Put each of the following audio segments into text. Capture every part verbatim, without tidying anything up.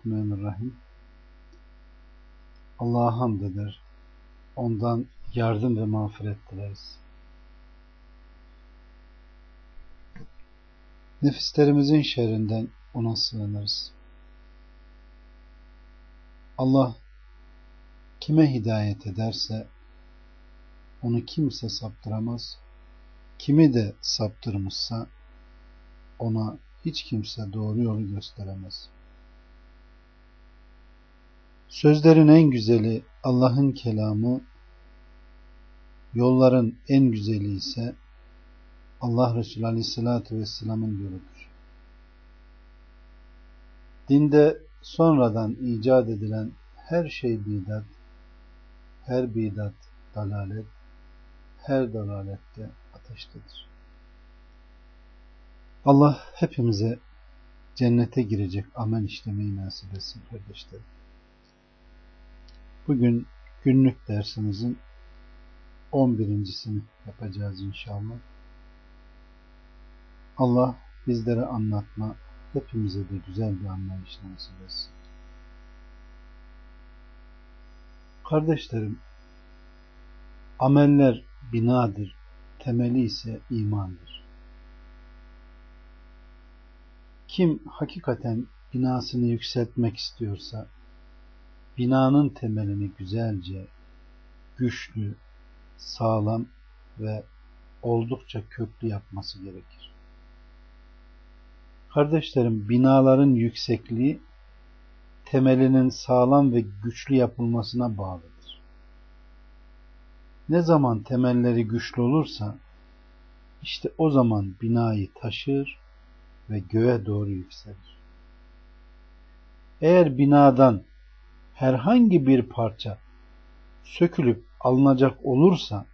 Bismillahirrahmanirrahim. Allah'a hamd eder. Ondan yardım ve mağfiret dileriz. Nefislerimizin şerrinden ona sığınırız. Allah kime hidayet ederse onu kimse saptıramaz. Kimi de saptırmışsa ona hiç kimse doğru yolu gösteremez. Sözlerin en güzeli Allah'ın kelamı, yolların en güzeli ise Allah Resulü Aleyhisselatü Vesselam'ın yoludur. Dinde sonradan icat edilen her şey bidat, her bidat dalalet, her dalalette ateştedir. Allah hepimize cennete girecek amel işlemeyi nasip etsin kardeşlerim. Bugün günlük dersimizin on birincisini yapacağız inşallah. Allah bizlere anlatma, hepimize de güzel bir anlayış nasip etsin. Kardeşlerim, ameller binadır, temeli ise imandır. Kim hakikaten binasını yükseltmek istiyorsa, binanın temelini güzelce, güçlü, sağlam ve oldukça köklü yapması gerekir. Kardeşlerim, binaların yüksekliği temelinin sağlam ve güçlü yapılmasına bağlıdır. Ne zaman temelleri güçlü olursa işte o zaman binayı taşır ve göğe doğru yükselir. Eğer binadan herhangi bir parça sökülüp alınacak olursa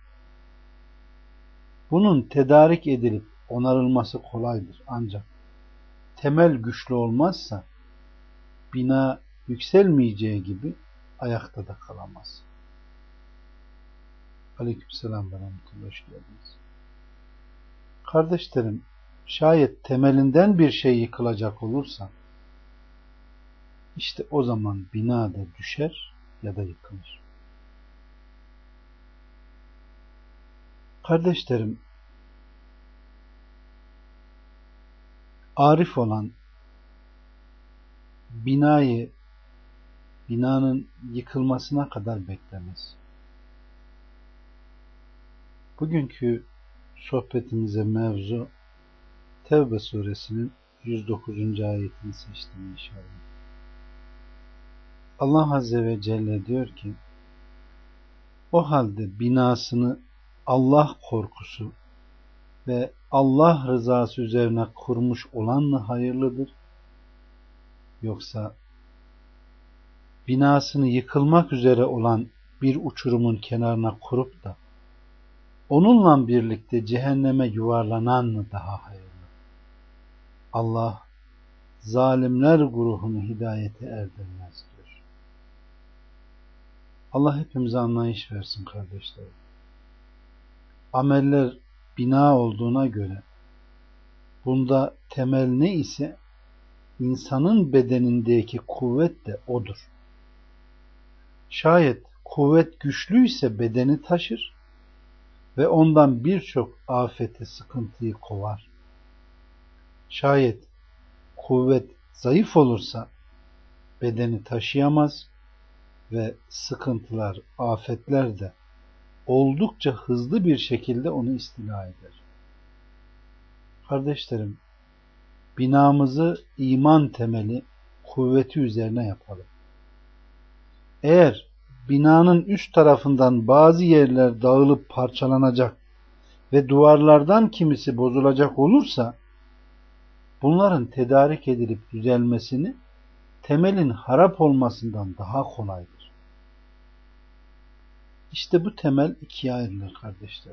bunun tedarik edilip onarılması kolaydır. Ancak temel güçlü olmazsa bina yükselmeyeceği gibi ayakta da kalamaz. Aleykümselam ve rahmetullah, hoş geldiniz. Kardeşlerim, şayet temelinden bir şey yıkılacak olursa işte o zaman bina da düşer ya da yıkılır. Kardeşlerim, arif olan binayı binanın yıkılmasına kadar beklemez. Bugünkü sohbetimize mevzu Tevbe suresinin yüz dokuzuncu ayetini seçtim inşallah. Allah Azze ve Celle diyor ki, o halde binasını Allah korkusu ve Allah rızası üzerine kurmuş olan mı hayırlıdır? Yoksa binasını yıkılmak üzere olan bir uçurumun kenarına kurup da onunla birlikte cehenneme yuvarlanan mı daha hayırlı? Allah zalimler grubunu hidayete erdirmez diyor. Allah hepimize anlayış versin kardeşlerim. Ameller bina olduğuna göre bunda temel ne ise insanın bedenindeki kuvvet de odur. Şayet kuvvet güçlüyse bedeni taşır ve ondan birçok afeti, sıkıntıyı kovar. Şayet kuvvet zayıf olursa bedeni taşıyamaz ve sıkıntılar, afetler de oldukça hızlı bir şekilde onu istila eder. Kardeşlerim, binamızı iman temeli, kuvveti üzerine yapalım. Eğer binanın üst tarafından bazı yerler dağılıp parçalanacak ve duvarlardan kimisi bozulacak olursa bunların tedarik edilip düzelmesini temelin harap olmasından daha kolaydır. İşte bu temel ikiye ayrılır kardeşler.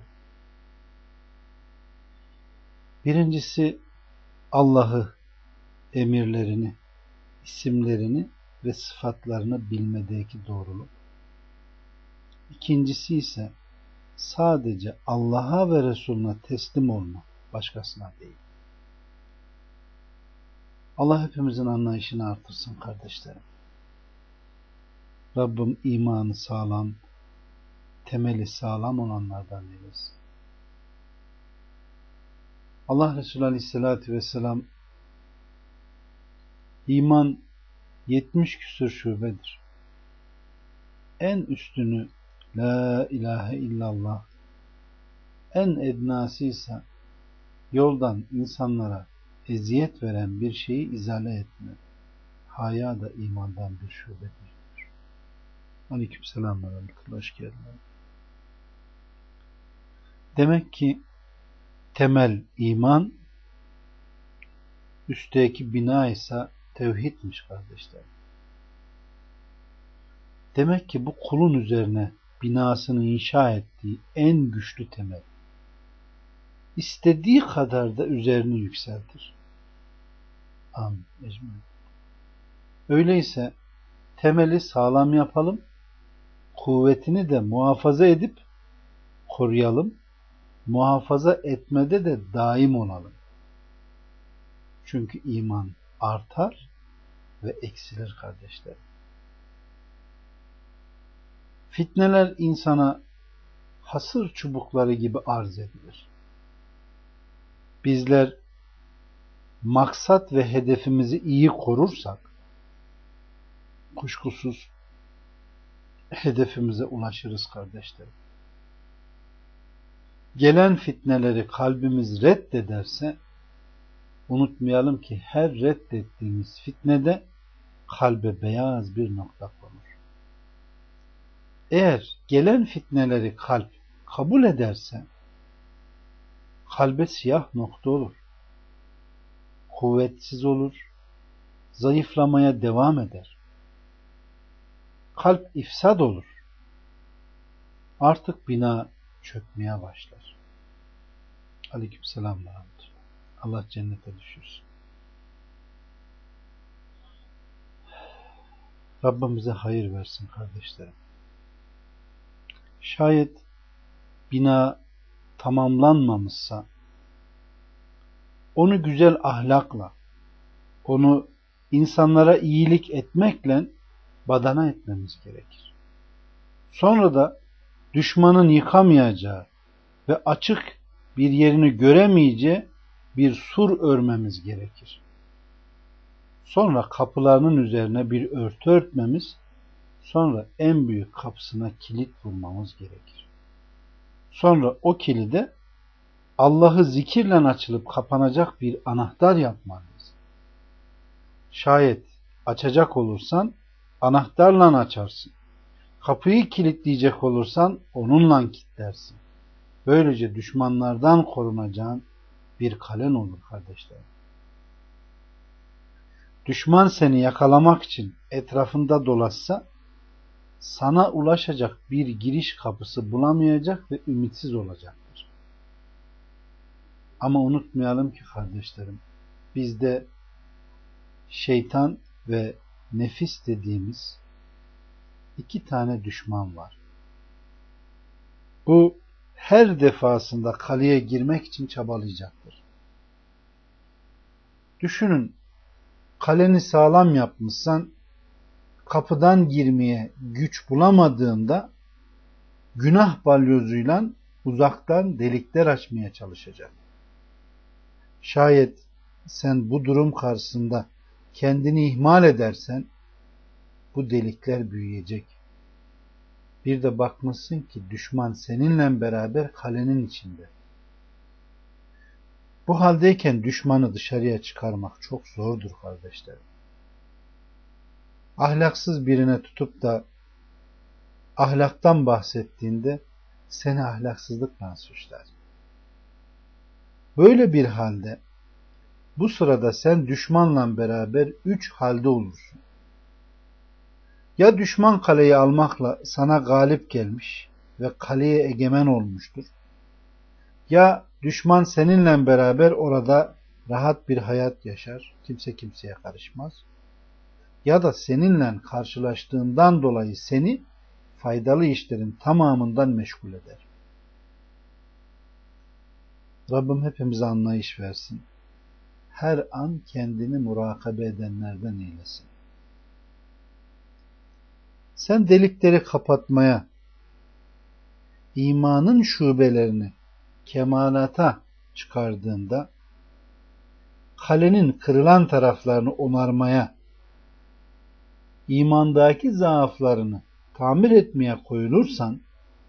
Birincisi Allah'ı, emirlerini, isimlerini ve sıfatlarını bilmedeki doğruluk. İkincisi ise sadece Allah'a ve Resulüne teslim olma, başkasına değil. Allah hepimizin anlayışını artırsın kardeşlerim. Rabbim imanı sağlam, temeli sağlam olanlardan eylesin. Allah Resulü Aleyhisselatü Vesselam iman yetmiş küsur şubedir. En üstünü La ilahe illallah, en ednası ise yoldan insanlara eziyet veren bir şeyi izale etme. Haya da imandan bir şubedir. Aleykümselam ve rahmetullah. Hoş geldin. Demek ki temel iman, üstteki bina ise tevhidmiş kardeşler. Demek ki bu kulun üzerine binasını inşa ettiği en güçlü temel. İstediği kadar da üzerini yükseltir. Amin. Ecmaîn. Öyleyse temeli sağlam yapalım, kuvvetini de muhafaza edip koruyalım, muhafaza etmede de daim olalım. Çünkü iman artar ve eksilir kardeşlerim. Fitneler insana hasır çubukları gibi arz edilir. Bizler maksat ve hedefimizi iyi korursak, kuşkusuz hedefimize ulaşırız kardeşlerim. Gelen fitneleri kalbimiz reddederse, unutmayalım ki her reddettiğimiz fitnede kalbe beyaz bir nokta konur. Eğer gelen fitneleri kalp kabul ederse, kalbe siyah nokta olur. Kuvvetsiz olur, zayıflamaya devam eder. Kalp ifsad olur. Artık bina çökmeye başlar. Aleykümselam ve rahmetullah. Allah cennete düşürsün. Rabbim bize hayır versin kardeşlerim. Şayet bina tamamlanmamışsa, onu güzel ahlakla, onu insanlara iyilik etmekle badana etmemiz gerekir. Sonra da düşmanın yıkamayacağı ve açık bir yerini göremeyeceği bir sur örmemiz gerekir. Sonra kapılarının üzerine bir örtü örtmemiz, sonra en büyük kapısına kilit vurmamız gerekir. Sonra o kilide Allah'ı zikirle açılıp kapanacak bir anahtar yapmalıyız. Şayet açacak olursan anahtarla açarsın. Kapıyı kilitleyecek olursan onunla kilitlersin. Böylece düşmanlardan korunacağın bir kalen olur kardeşlerim. Düşman seni yakalamak için etrafında dolaşsa, sana ulaşacak bir giriş kapısı bulamayacak ve ümitsiz olacaktır. Ama unutmayalım ki kardeşlerim, bizde şeytan ve nefis dediğimiz iki tane düşman var. Bu her defasında kaleye girmek için çabalayacaktır. Düşünün, kaleni sağlam yapmışsan, kapıdan girmeye güç bulamadığında günah balyozuyla uzaktan delikler açmaya çalışacak. Şayet sen bu durum karşısında kendini ihmal edersen bu delikler büyüyecek. Bir de bakmışsın ki düşman seninle beraber kalenin içinde. Bu haldeyken düşmanı dışarıya çıkarmak çok zordur kardeşlerim. Ahlaksız birine tutup da ahlaktan bahsettiğinde seni ahlaksızlıkla suçlar. Böyle bir halde bu sırada sen düşmanla beraber üç halde olursun. Ya düşman kaleyi almakla sana galip gelmiş ve kaleye egemen olmuştur. Ya düşman seninle beraber orada rahat bir hayat yaşar, kimse kimseye karışmaz. Ya da seninle karşılaştığından dolayı seni faydalı işlerin tamamından meşgul eder. Rabbim hepimize anlayış versin. her an kendini murakabe edenlerden eylesin. Sen delikleri kapatmaya, imanın şubelerini kemalata çıkardığında, kalenin kırılan taraflarını onarmaya, imandaki zaaflarını tamir etmeye koyulursan,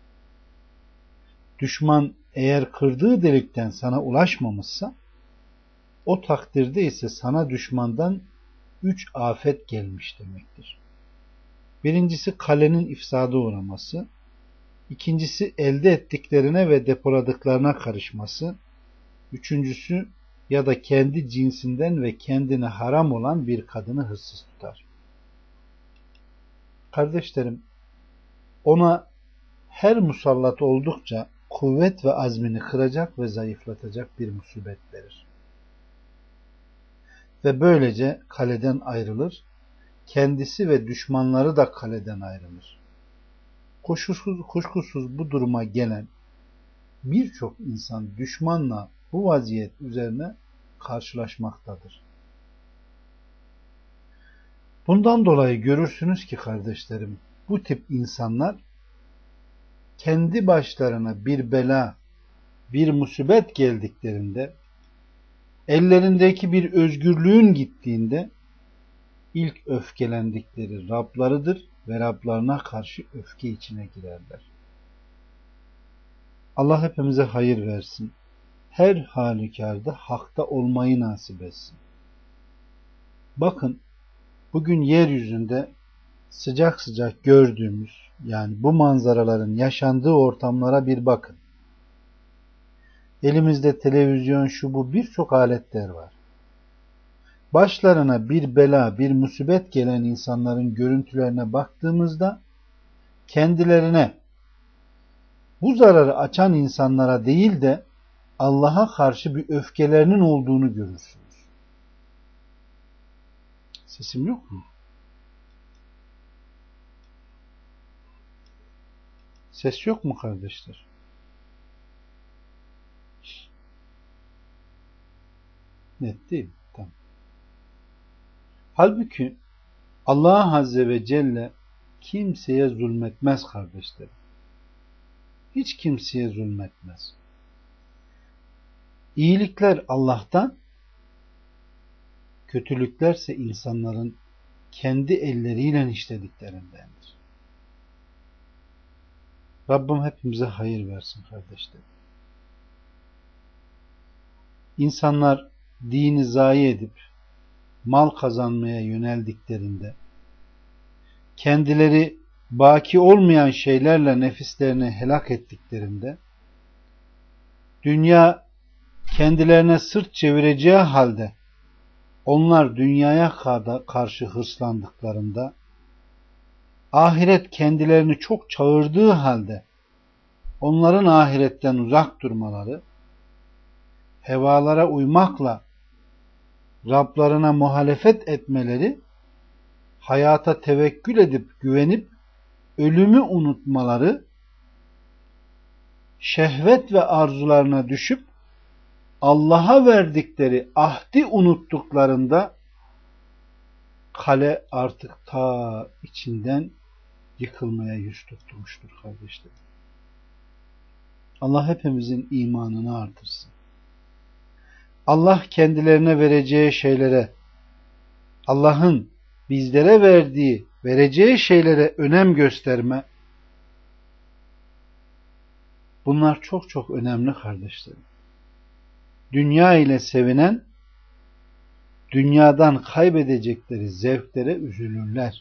düşman eğer kırdığı delikten sana ulaşmamışsa, o takdirde ise sana düşmandan üç afet gelmiş demektir. Birincisi kalenin ifsada uğraması, ikincisi elde ettiklerine ve depoladıklarına karışması, üçüncüsü ya da kendi cinsinden ve kendine haram olan bir kadını hırsız tutar. Kardeşlerim, ona her musallat oldukça kuvvet ve azmini kıracak ve zayıflatacak bir musibet verir. Ve böylece kaleden ayrılır, kendisi ve düşmanları da kaleden ayrılır. Kuşkusuz, kuşkusuz bu duruma gelen birçok insan düşmanla bu vaziyet üzerine karşılaşmaktadır. Bundan dolayı görürsünüz ki kardeşlerim, bu tip insanlar kendi başlarına bir bela, bir musibet geldiklerinde, ellerindeki bir özgürlüğün gittiğinde ilk öfkelendikleri Rablarıdır ve Rablarına karşı öfke içine girerler. Allah hepimize hayır versin. Her halükarda hakta olmayı nasip etsin. Bakın, bugün yeryüzünde sıcak sıcak gördüğümüz, yani bu manzaraların yaşandığı ortamlara bir bakın. Elimizde televizyon, şu bu birçok aletler var. Başlarına bir bela, bir musibet gelen insanların görüntülerine baktığımızda kendilerine bu zararı açan insanlara değil de Allah'a karşı bir öfkelerinin olduğunu görürsünüz. Sesim yok mu? Ses yok mu kardeşler? Net değil. Tamam. Halbuki Allah Azze ve Celle kimseye zulmetmez kardeşlerim. Hiç kimseye zulmetmez. İyilikler Allah'tan, kötülüklerse insanların kendi elleriyle işlediklerindendir. Rabbim hepimize hayır versin kardeşlerim. İnsanlar dini zayi edip mal kazanmaya yöneldiklerinde, kendileri baki olmayan şeylerle nefislerini helak ettiklerinde, dünya kendilerine sırt çevireceği halde onlar dünyaya karşı hırslandıklarında, ahiret kendilerini çok çağırdığı halde onların ahiretten uzak durmaları, hevalara uymakla Rablarına muhalefet etmeleri, hayata tevekkül edip güvenip ölümü unutmaları, şehvet ve arzularına düşüp Allah'a verdikleri ahdi unuttuklarında kale artık ta içinden yıkılmaya yüz tutmuştur kardeşlerim. Allah hepimizin imanını artırsın. Allah kendilerine vereceği şeylere, Allah'ın bizlere verdiği, vereceği şeylere önem gösterme, bunlar çok çok önemli kardeşlerim. Dünya ile sevinen, dünyadan kaybedecekleri zevklere üzülürler.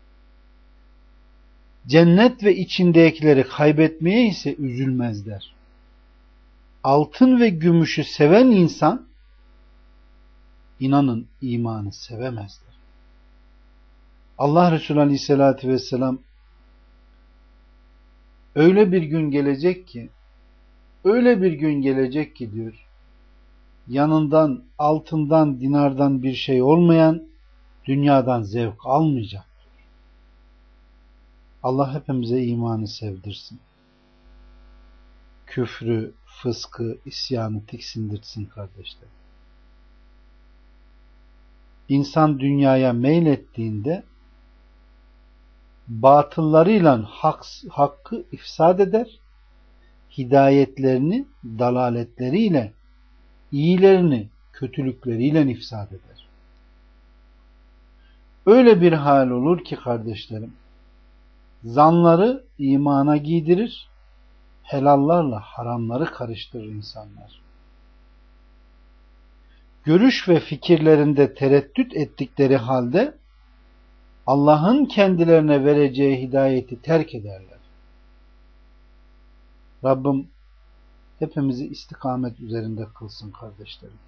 Cennet ve içindekileri kaybetmeye ise üzülmezler. Altın ve gümüşü seven insan, inanın imanı sevemezler. Allah Resulü Aleyhisselatü Vesselam öyle bir gün gelecek ki, öyle bir gün gelecek ki diyor, yanından, altından, dinardan bir şey olmayan, dünyadan zevk almayacak. Allah hepimize imanı sevdirsin. Küfrü, fıskı, isyanı tiksindirsin kardeşler. İnsan dünyaya meylettiğinde batıllarıyla hak, hakkı ifsad eder, hidayetlerini dalaletleriyle, iyilerini kötülükleriyle ifsad eder. Öyle bir hal olur ki kardeşlerim, zanları imana giydirir, helallarla haramları karıştırır insanlar. Görüş ve fikirlerinde tereddüt ettikleri halde Allah'ın kendilerine vereceği hidayeti terk ederler. Rabbim hepimizi istikamet üzerinde kılsın kardeşlerim.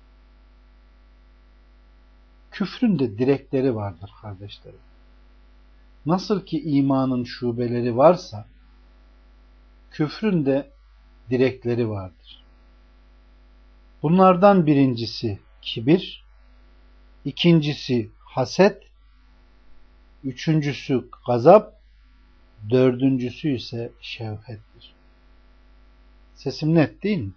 Küfrün de direkleri vardır kardeşlerim. Nasıl ki imanın şubeleri varsa, küfrün de direkleri vardır. Bunlardan birincisi kibir, ikincisi haset, üçüncüsü gazap, dördüncüsü ise şevhettir. Sesim net değil mi?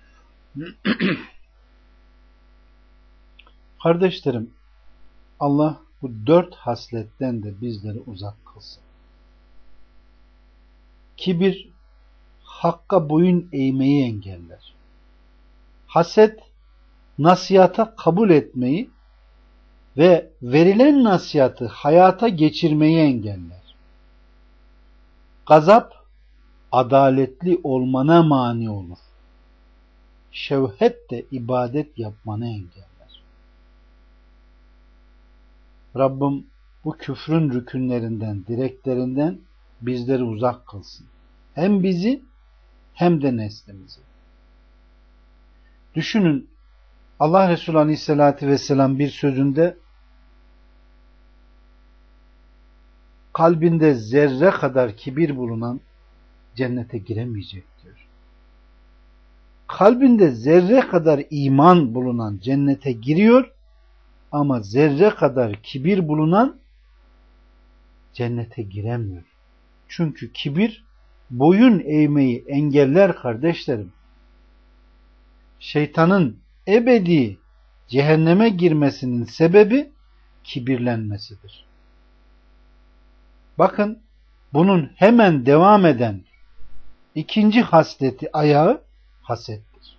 Kardeşlerim, Allah bu dört hasletten de bizleri uzak kılsın. Kibir, hakka boyun eğmeyi engeller. Haset, nasihata kabul etmeyi ve verilen nasihatı hayata geçirmeyi engeller. Gazap, adaletli olmana mani olur. Şevhet de ibadet yapmanı engeller. Rabbim bu küfrün rükünlerinden, direklerinden bizleri uzak kılsın. Hem bizi hem de neslimizi. Düşünün, Allah Resulü Aleyhisselatü Vesselam bir sözünde kalbinde zerre kadar kibir bulunan cennete giremeyecek diyor. Kalbinde zerre kadar iman bulunan cennete giriyor ama zerre kadar kibir bulunan cennete giremiyor. Çünkü kibir boyun eğmeyi engeller kardeşlerim. Şeytanın ebedi cehenneme girmesinin sebebi kibirlenmesidir. Bakın, bunun hemen devam eden ikinci hasleti ayağı hasettir.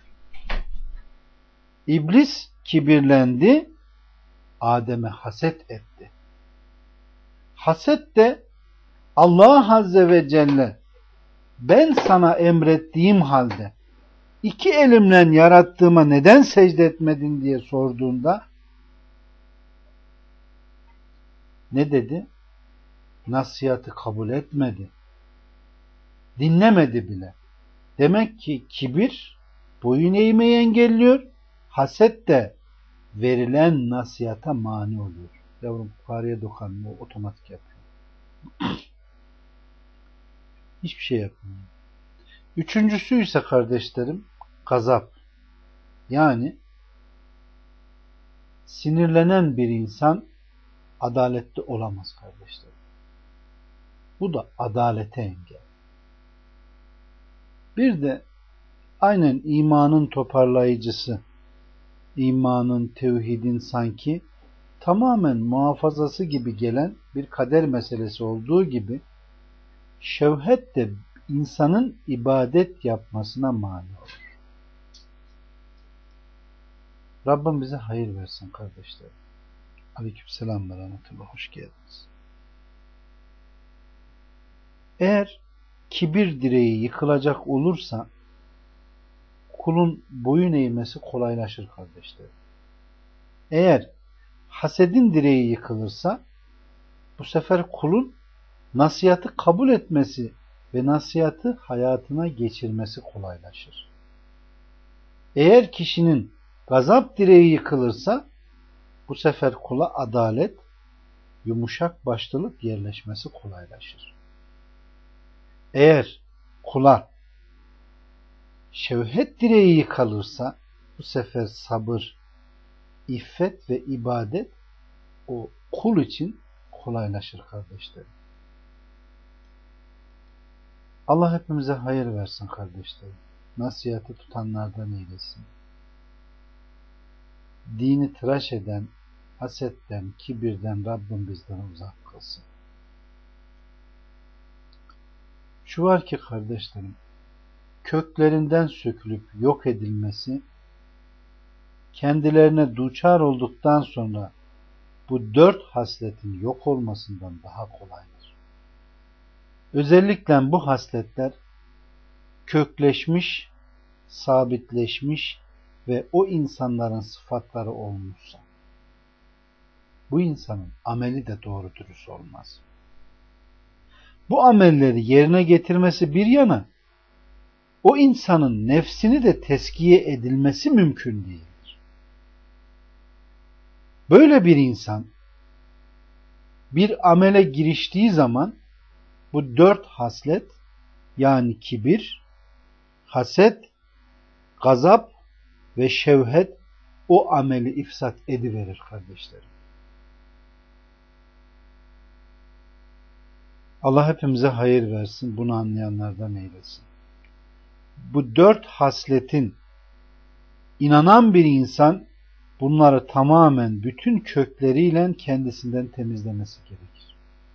İblis kibirlendi, Adem'e haset etti. Haset de Allah Azze ve Celle ben sana emrettiğim halde iki elimle yarattığıma neden secde etmedin diye sorduğunda ne dedi? Nasihatı kabul etmedi. Dinlemedi bile. Demek ki kibir boyun eğmeyi engelliyor. Haset de verilen nasihata mani oluyor. Yavrum fareye dokanma, o otomatik yapıyor. Hiçbir şey yapmıyor. Üçüncüsü ise kardeşlerim gazap. Yani sinirlenen bir insan adaletli olamaz kardeşlerim. Bu da adalete engel. Bir de aynen imanın toparlayıcısı, imanın, tevhidin sanki tamamen muhafazası gibi gelen bir kader meselesi olduğu gibi şevhet de insanın ibadet yapmasına mani olur. Rabbim bize hayır versin kardeşlerim. Aleykümselam ve rahmetullah. Hoş geldiniz. Eğer kibir direği yıkılacak olursa kulun boyun eğmesi kolaylaşır kardeşlerim. Eğer hasedin direği yıkılırsa bu sefer kulun nasihatı kabul etmesi ve nasihatı hayatına geçirmesi kolaylaşır. Eğer kişinin gazap direği yıkılırsa bu sefer kula adalet, yumuşak başlılık yerleşmesi kolaylaşır. Eğer kula şevhet direği yıkılırsa bu sefer sabır, iffet ve ibadet o kul için kolaylaşır kardeşlerim. Allah hepimize hayır versin kardeşlerim. Nasihatı tutanlardan eylesin. Dini tıraş eden, hasetten, kibirden Rabbim bizden uzak kılsın. Şu var ki kardeşlerim, köklerinden sökülüp yok edilmesi, kendilerine duçar olduktan sonra bu dört hasletin yok olmasından daha kolaydır. Özellikle bu hasletler kökleşmiş, sabitleşmiş ve o insanların sıfatları olmuşsa, bu insanın ameli de doğru dürüst olmaz. Bu amelleri yerine getirmesi bir yana, o insanın nefsini de teskiye edilmesi mümkün değildir. Böyle bir insan bir amele giriştiği zaman bu dört haslet, yani kibir, haset, gazap ve şevhet o ameli ifsat ediverir kardeşlerim. Allah hepimize hayır versin, bunu anlayanlardan eylesin. Bu dört hasletin inanan bir insan bunları tamamen bütün kökleriyle kendisinden temizlemesi gerekir.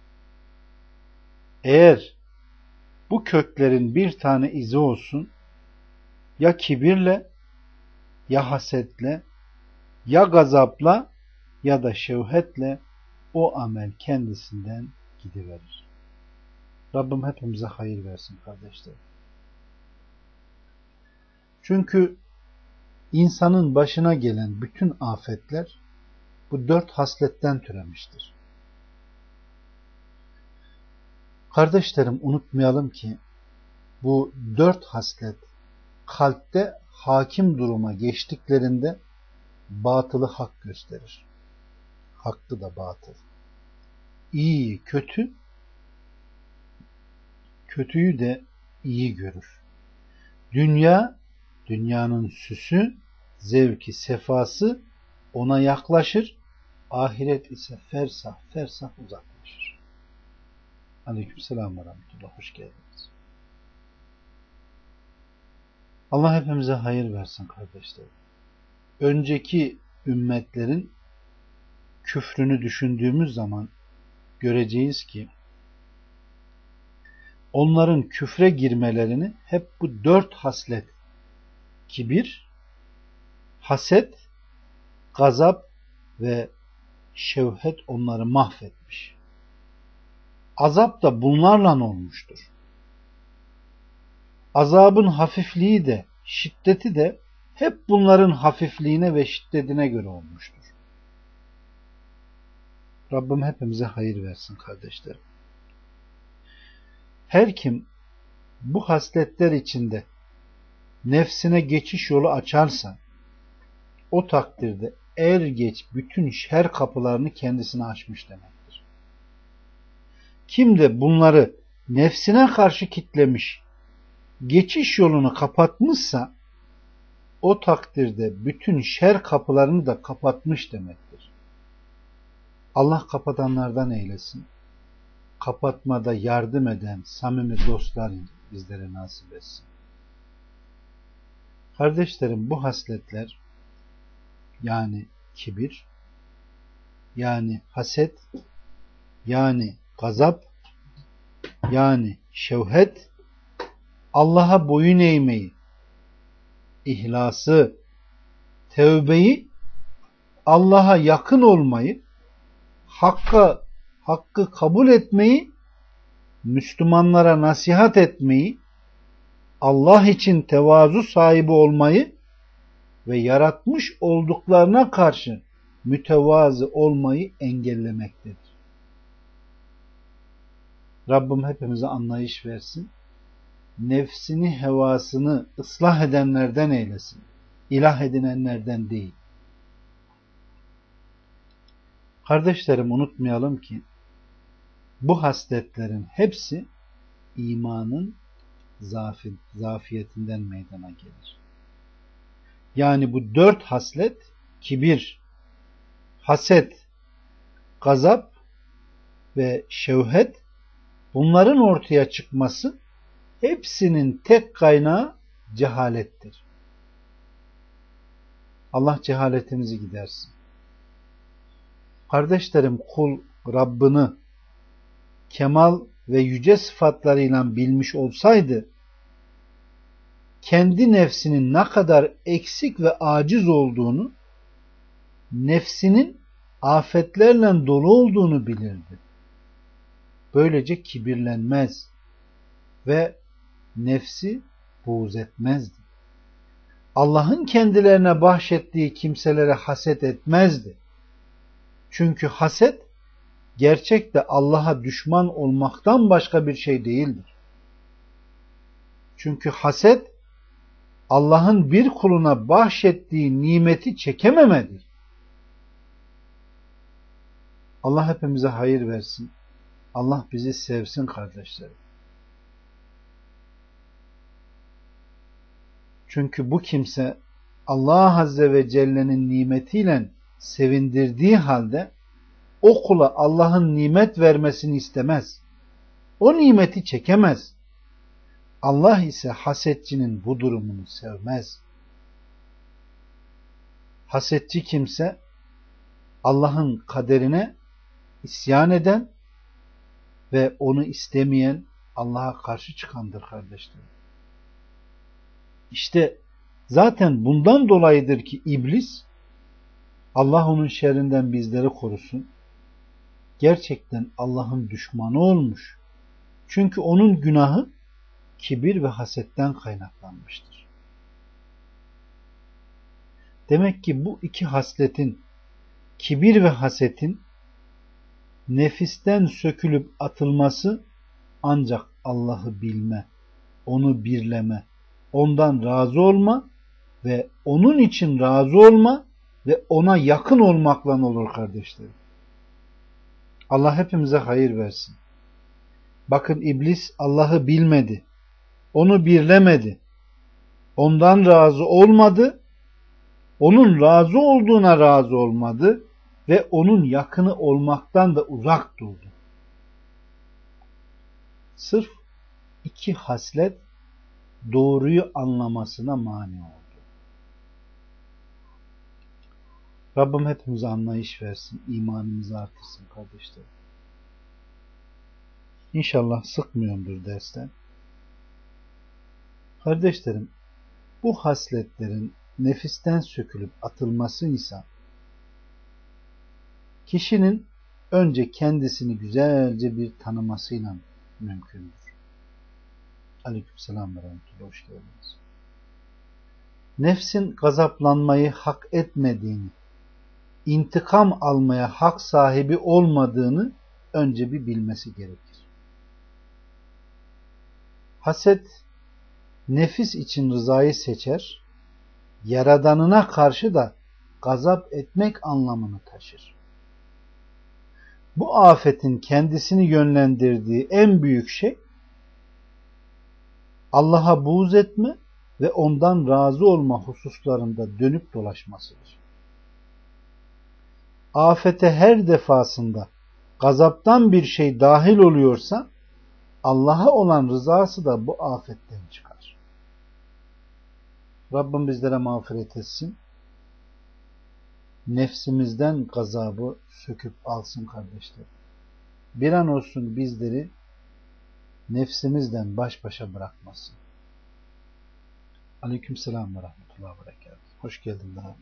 Eğer bu köklerin bir tane izi olsun, ya kibirle, ya hasetle, ya gazapla ya da şevhetle o amel kendisinden gidiverir. Rabbim hepimize hayır versin kardeşlerim. Çünkü insanın başına gelen bütün afetler bu dört hasletten türemiştir. Kardeşlerim, unutmayalım ki bu dört haslet kalpte hakim duruma geçtiklerinde batılı hak gösterir. Hakkı da batıl. İyiyi kötü, kötüyü de iyi görür. Dünya, dünyanın süsü, zevki, sefası ona yaklaşır. Ahiret ise fersah fersah uzaklaşır. Aleykümselam ve rahmetullah. Hoş geldiniz. Allah hepimize hayır versin kardeşlerim. Önceki ümmetlerin küfrünü düşündüğümüz zaman göreceğiz ki onların küfre girmelerini hep bu dört haslet, kibir, haset, gazap ve şevhet onları mahvetmiş. Azap da bunlarla olmuştur. Azabın hafifliği de, şiddeti de hep bunların hafifliğine ve şiddetine göre olmuştur. Rabbim hepimize hayır versin kardeşlerim. Her kim bu hasletler içinde nefsine geçiş yolu açarsa, o takdirde er geç bütün şer kapılarını kendisine açmış demektir. Kim de bunları nefsine karşı kitlemiş, geçiş yolunu kapatmışsa, o takdirde bütün şer kapılarını da kapatmış demektir. Allah kapatanlardan eylesin. Kapatmada yardım eden samimi dostlar bizlere nasip etsin. Kardeşlerim, bu hasletler, yani kibir, yani haset, yani gazap, yani şevhet, Allah'a boyun eğmeyi, ihlası, tevbeyi, Allah'a yakın olmayı, hakka, hakkı kabul etmeyi, Müslümanlara nasihat etmeyi, Allah için tevazu sahibi olmayı ve yaratmış olduklarına karşı mütevazı olmayı engellemektedir. Rabbim hepimize anlayış versin. Nefsini, hevasını ıslah edenlerden eylesin. İlah edinenlerden değil. Kardeşlerim, unutmayalım ki bu hasletlerin hepsi imanın zafi, zafiyetinden meydana gelir. Yani bu dört haslet, kibir, haset, gazap ve şevhet, bunların ortaya çıkması hepsinin tek kaynağı cehalettir. Allah cehaletimizi gidersin. Kardeşlerim, kul Rabbini kemal ve yüce sıfatlarıyla bilmiş olsaydı, kendi nefsinin ne kadar eksik ve aciz olduğunu, nefsinin afetlerle dolu olduğunu bilirdi. Böylece kibirlenmez ve nefsi buğz etmezdi. Allah'ın kendilerine bahşettiği kimselere haset etmezdi. Çünkü haset gerçekte Allah'a düşman olmaktan başka bir şey değildir. Çünkü haset Allah'ın bir kuluna bahşettiği nimeti çekememedir. Allah hepimize hayır versin. Allah bizi sevsin kardeşlerim. Çünkü bu kimse Allah Azze ve Celle'nin nimetiyle sevindirdiği halde o kula Allah'ın nimet vermesini istemez. O nimeti çekemez. Allah ise hasetçinin bu durumunu sevmez. Hasetçi kimse Allah'ın kaderine isyan eden ve onu istemeyen, Allah'a karşı çıkandır kardeşlerim. İşte zaten bundan dolayıdır ki iblis, Allah onun şerrinden bizleri korusun, gerçekten Allah'ın düşmanı olmuş. Çünkü onun günahı kibir ve hasetten kaynaklanmıştır. Demek ki bu iki hasletin, kibir ve hasetin nefisten sökülüp atılması ancak Allah'ı bilme, onu birleme, ondan razı olma ve onun için razı olma ve ona yakın olmakla olur kardeşlerim. Allah hepimize hayır versin. Bakın, iblis Allah'ı bilmedi, onu birlemedi, ondan razı olmadı, onun razı olduğuna razı olmadı ve onun yakını olmaktan da uzak durdu. Sırf iki haslet doğruyu anlamasına mani oldu. Rabbim hepimize anlayış versin, imanımızı artırsın kardeşlerim. İnşallah sıkmıyorumdur dersten. Kardeşlerim, bu hasletlerin nefisten sökülüp atılması ise kişinin önce kendisini güzelce bir tanımasıyla mümkündür. Aleykümselam ve rahmetullah, hoş geldiniz. Nefsin gazaplanmayı hak etmediğini, intikam almaya hak sahibi olmadığını önce bir bilmesi gerekir. Haset, nefis için rızayı seçer, Yaradanına karşı da gazap etmek anlamını taşır. Bu afetin kendisini yönlendirdiği en büyük şey, Allah'a buğz etme ve ondan razı olma hususlarında dönüp dolaşmasıdır. Afete her defasında gazaptan bir şey dahil oluyorsa, Allah'a olan rızası da bu afetten çıkar. Rabbim bizlere mağfiret etsin. Nefsimizden gazabı söküp alsın kardeşler. Bir an olsun bizleri nefsimizden baş başa bırakmasın. Aleykümselam ve rahmetullah ve berekatuhu. Hoş geldin daha.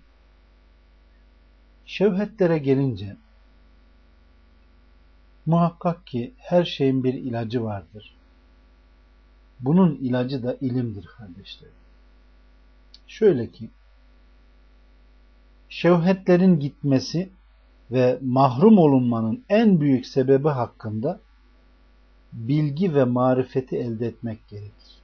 Şevhetlere gelince, muhakkak ki her şeyin bir ilacı vardır. Bunun ilacı da ilimdir kardeşler. Şöyle ki, şevhetlerin gitmesi ve mahrum olunmanın en büyük sebebi hakkında bilgi ve marifeti elde etmek gerekir.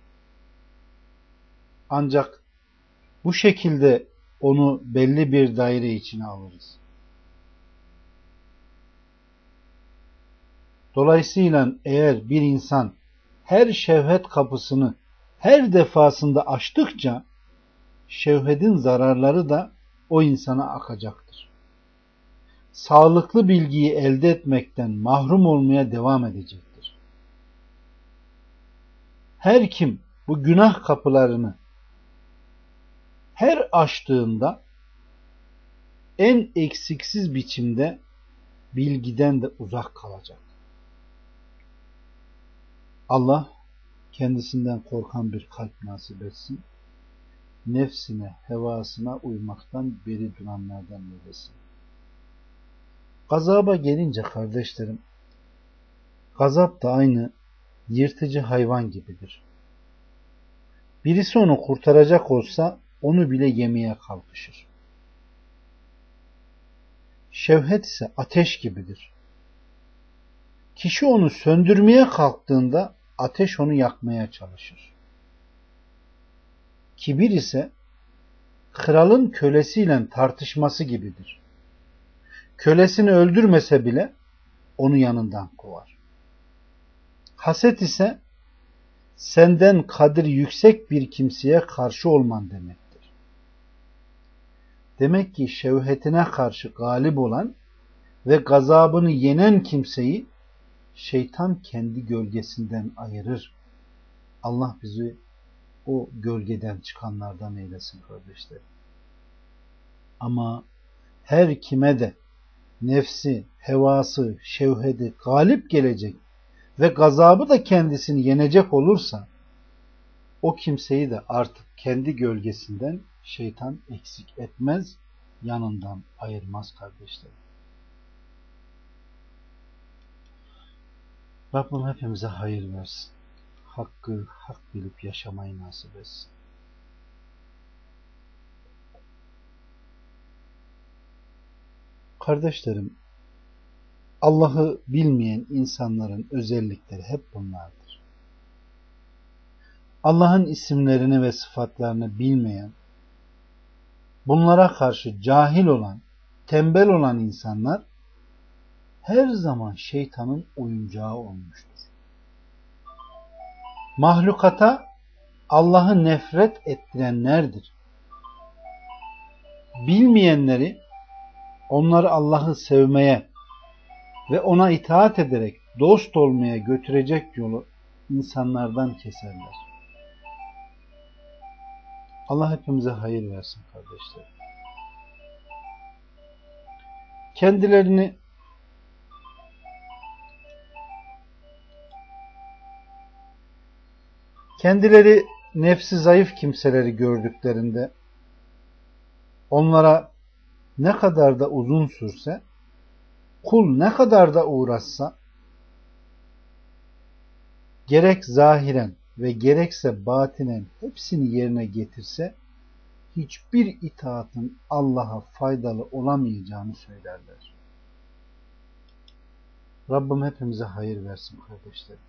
Ancak bu şekilde onu belli bir daire içine alırız. Dolayısıyla eğer bir insan her şehvet kapısını her defasında açtıkça şehvetin zararları da o insana akacaktır. Sağlıklı bilgiyi elde etmekten mahrum olmaya devam edecektir. Her kim bu günah kapılarını her açtığında en eksiksiz biçimde bilgiden de uzak kalacak. Allah kendisinden korkan bir kalp nasip etsin. Nefsine, hevasına uymaktan beri duranlardan eylesin. Gazaba gelince kardeşlerim, gazap da aynı yırtıcı hayvan gibidir. Birisi onu kurtaracak olsa onu bile yemeye kalkışır. Şevhet ise ateş gibidir. Kişi onu söndürmeye kalktığında ateş onu yakmaya çalışır. Kibir ise kralın kölesiyle tartışması gibidir. Kölesini öldürmese bile onu yanından kovar. Haset ise senden kadri yüksek bir kimseye karşı olman demektir. Demek ki şevhetine karşı galip olan ve gazabını yenen kimseyi şeytan kendi gölgesinden ayırır. Allah bizi o gölgeden çıkanlardan eylesin kardeşlerim. Ama her kime de nefsi, hevası, şevheti galip gelecek ve gazabı da kendisini yenecek olursa o kimseyi de artık kendi gölgesinden şeytan eksik etmez, yanından ayırmaz kardeşlerim. Rabbim hepimize hayır versin. Hakkı hak bilip yaşamayı nasip etsin. Kardeşlerim, Allah'ı bilmeyen insanların özellikleri hep bunlardır. Allah'ın isimlerini ve sıfatlarını bilmeyen, bunlara karşı cahil olan, tembel olan insanlar her zaman şeytanın oyuncağı olmuştur. Mahlukata Allah'ı nefret ettirenlerdir. Bilmeyenleri onları Allah'ı sevmeye ve ona itaat ederek dost olmaya götürecek yolu insanlardan keserler. Allah hepimize hayır versin kardeşlerim. Kendilerini kendileri nefsi zayıf kimseleri gördüklerinde onlara ne kadar da uzun sürse, kul ne kadar da uğraşsa, gerek zahiren ve gerekse batinen hepsini yerine getirse, hiçbir itaatın Allah'a faydalı olamayacağını söylerler. Rabbim hepimize hayır versin kardeşlerim.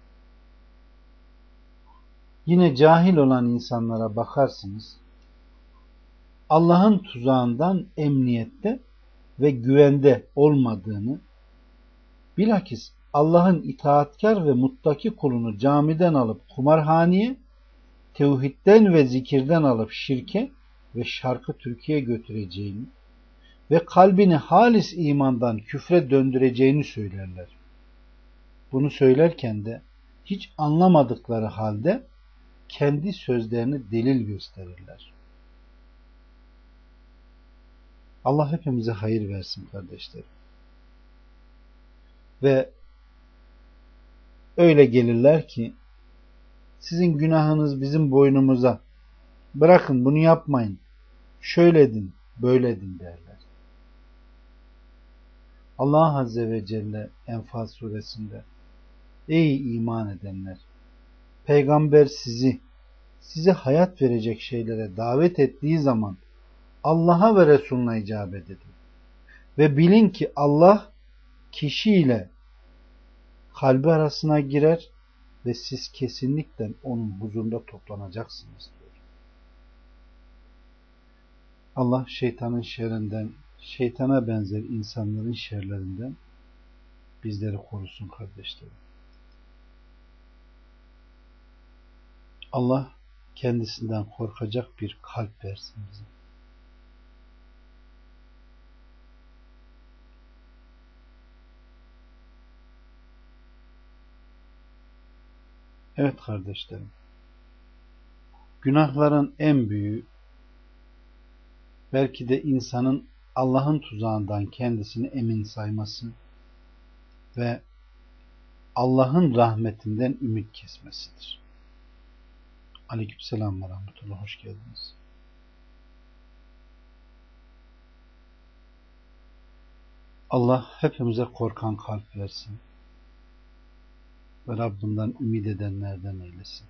Yine cahil olan insanlara bakarsınız, Allah'ın tuzağından emniyette ve güvende olmadığını, bilakis Allah'ın itaatkar ve muttaki kulunu camiden alıp kumarhaneye, tevhidden ve zikirden alıp şirke ve şarkı türküye götüreceğini ve kalbini halis imandan küfre döndüreceğini söylerler. Bunu söylerken de hiç anlamadıkları halde kendi sözlerini delil gösterirler. Allah hepimize hayır versin kardeşlerim. Ve öyle gelirler ki sizin günahınız bizim boynumuza, bırakın bunu yapmayın, şöyle edin, böyle edin derler. Allah Azze ve Celle Enfal suresinde ey iman edenler, peygamber sizi size hayat verecek şeylere davet ettiği zaman Allah'a ve Resulüne icabet edin. Ve bilin ki Allah kişiyle kalbi arasına girer ve siz kesinlikle onun huzurunda toplanacaksınız diyor. Allah şeytanın şerrinden, şeytana benzer insanların şerlerinden bizleri korusun kardeşlerim. Allah kendisinden korkacak bir kalp versin bize. Evet kardeşlerim, günahların en büyüğü belki de insanın Allah'ın tuzağından kendisini emin sayması ve Allah'ın rahmetinden ümit kesmesidir. Aleykümselam ve rahmetullah. Hoş geldiniz. Allah hepimize korkan kalp versin ve Rabbinden ümit edenlerden eylesin.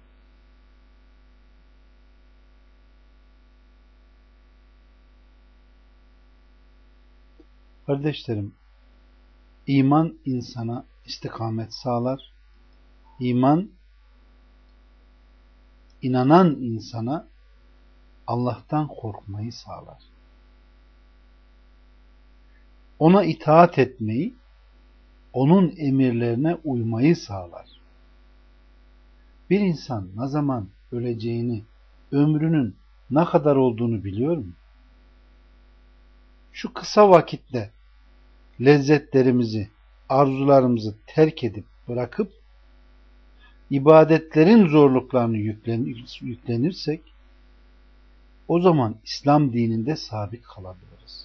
Kardeşlerim, iman insana istikamet sağlar. İman, inanan insana Allah'tan korkmayı sağlar. Ona itaat etmeyi, onun emirlerine uymayı sağlar. Bir insan ne zaman öleceğini, ömrünün ne kadar olduğunu biliyor mu? Şu kısa vakitte lezzetlerimizi, arzularımızı terk edip bırakıp ibadetlerin zorluklarını yüklenirsek o zaman İslam dininde sabit kalabiliriz.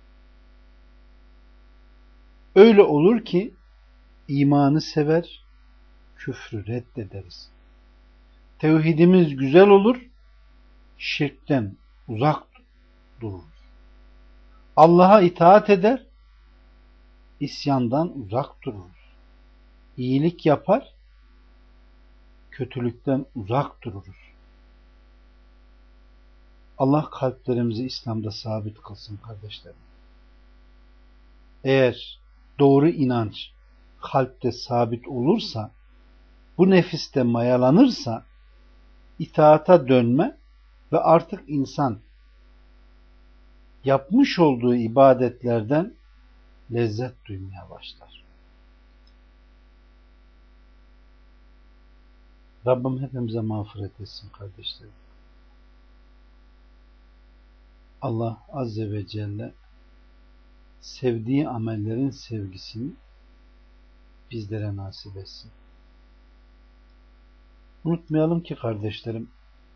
Öyle olur ki imanı sever, küfrü reddederiz. Tevhidimiz güzel olur, şirkten uzak dururuz. Allah'a itaat eder, isyandan uzak dururuz. İyilik yapar, kötülükten uzak dururuz. Allah kalplerimizi İslam'da sabit kılsın kardeşlerim. Eğer doğru inanç kalpte sabit olursa, bu nefiste mayalanırsa, itaata dönme ve artık insan yapmış olduğu ibadetlerden lezzet duymaya başlar. Rabbim hepimize mağfiret etsin kardeşlerim. Allah Azze ve Celle sevdiği amellerin sevgisini bizlere nasip etsin. Unutmayalım ki kardeşlerim,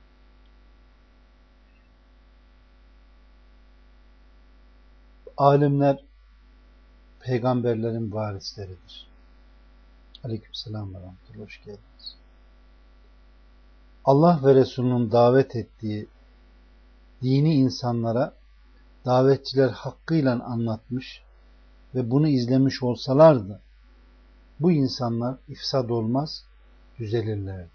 alimler peygamberlerin varisleridir. Aleykümselam ve rahmetullah. Hoş geldiniz. Allah ve Resulünün davet ettiği dini insanlara davetçiler hakkıyla anlatmış ve bunu izlemiş olsalardı bu insanlar ifsad olmaz, düzelirlerdi.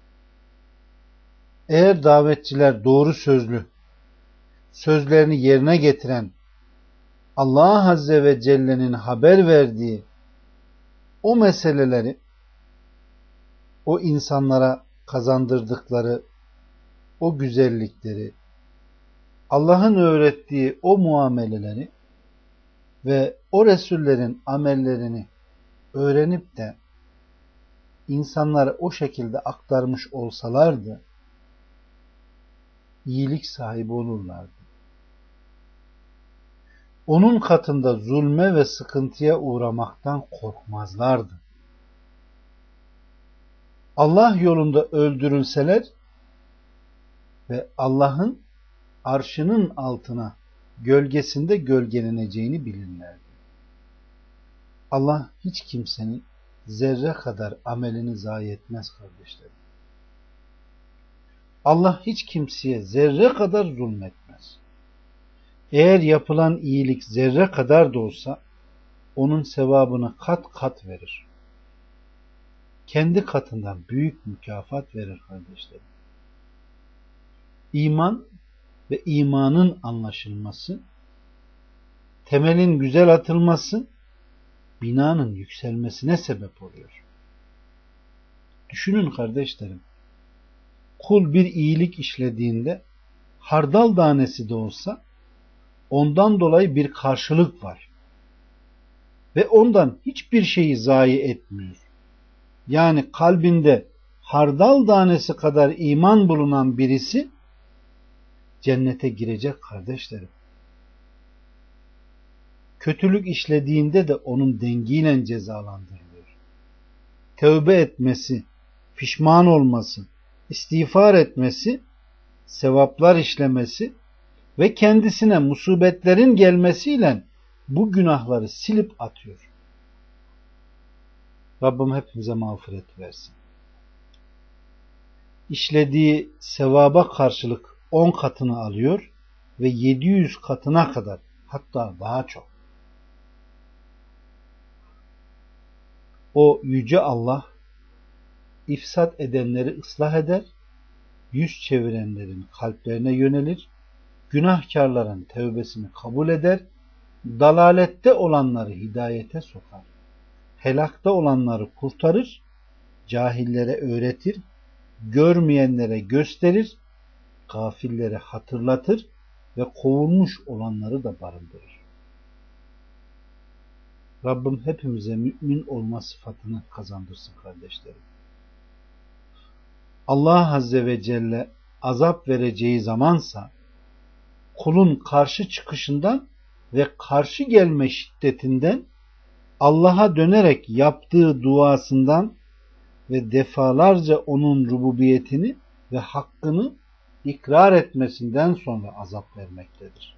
Eğer davetçiler doğru sözlü, sözlerini yerine getiren, Allah Azze ve Celle'nin haber verdiği o meseleleri, o insanlara kazandırdıkları o güzellikleri, Allah'ın öğrettiği o muameleleri ve o Resullerin amellerini öğrenip de insanlara o şekilde aktarmış olsalardı iyilik sahibi olurlardı. Onun katında zulme ve sıkıntıya uğramaktan korkmazlardı. Allah yolunda öldürülseler ve Allah'ın arşının altına gölgesinde gölgeleneceğini bilirlerdi. Allah hiç kimsenin zerre kadar amelini zayi etmez kardeşlerim. Allah hiç kimseye zerre kadar zulmetmez. Eğer yapılan iyilik zerre kadar da olsa onun sevabını kat kat verir. Kendi katından büyük mükafat verir kardeşlerim. İman ve imanın anlaşılması, temelin güzel atılması, binanın yükselmesine sebep oluyor. Düşünün kardeşlerim, kul bir iyilik işlediğinde hardal tanesi de olsa ondan dolayı bir karşılık var. Ve ondan hiçbir şeyi zayi etmiyor. Yani kalbinde hardal tanesi kadar iman bulunan birisi cennete girecek kardeşlerim. Kötülük işlediğinde de onun dengiyle cezalandırılıyor. Tövbe etmesi, pişman olması, istiğfar etmesi, sevaplar işlemesi ve kendisine musibetlerin gelmesiyle bu günahları silip atıyor. Rabbim hepimize mağfiret versin. İşlediği sevaba karşılık on katını alıyor ve yedi yüz katına kadar, hatta daha çok. O yüce Allah ifsat edenleri ıslah eder, yüz çevirenlerin kalplerine yönelir, günahkarların tevbesini kabul eder, dalalette olanları hidayete sokar, helakta olanları kurtarır, cahillere öğretir, görmeyenlere gösterir, gafillere hatırlatır ve kovulmuş olanları da barındırır. Rabbim hepimize mümin olma sıfatını kazandırsın kardeşlerim. Allah Azze ve Celle azap vereceği zamansa kulun karşı çıkışından ve karşı gelme şiddetinden, Allah'a dönerek yaptığı duasından ve defalarca onun rububiyetini ve hakkını ikrar etmesinden sonra azap vermektedir.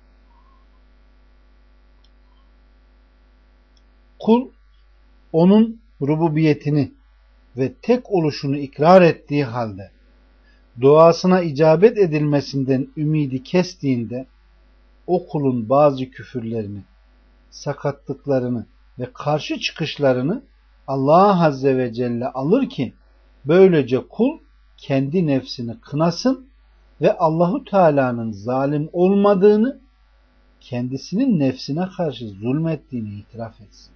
Kul onun rububiyetini ve tek oluşunu ikrar ettiği halde duasına icabet edilmesinden ümidi kestiğinde o kulun bazı küfürlerini, sakatlıklarını ve karşı çıkışlarını Allah Azze ve Celle alır ki böylece kul kendi nefsini kınasın ve Allahu Teala'nın zalim olmadığını, kendisinin nefsine karşı zulmettiğini itiraf etsin.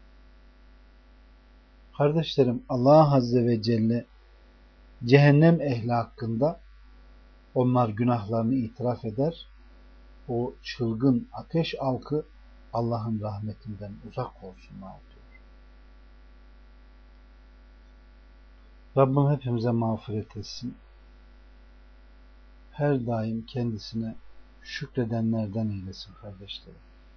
Kardeşlerim, Allah Azze ve Celle cehennem ehli hakkında onlar günahlarını itiraf eder, o çılgın ateş alkı Allah'ın rahmetinden uzak olsunlar diyor. Rabbim hepimize mağfiret etsin. Her daim kendisine şükredenlerden eylesin kardeşlerim.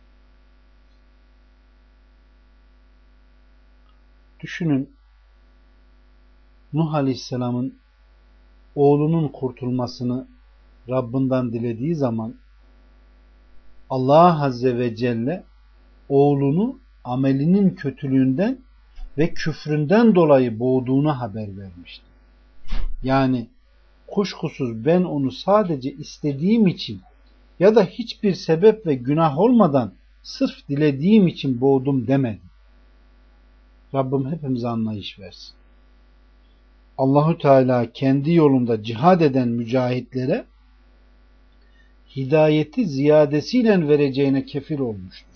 Düşünün, Nuh Aleyhisselam'ın oğlunun kurtulmasını Rabbinden dilediği zaman Allah Azze ve Celle oğlunu amelinin kötülüğünden ve küfründen dolayı boğduğunu haber vermişti. Yani kuşkusuz ben onu sadece istediğim için ya da hiçbir sebep ve günah olmadan sırf dilediğim için boğdum demedi. Rabbim hepimize anlayış versin. Allahu Teala kendi yolunda cihad eden mücahitlere hidayeti ziyadesiyle vereceğine kefil olmuştur.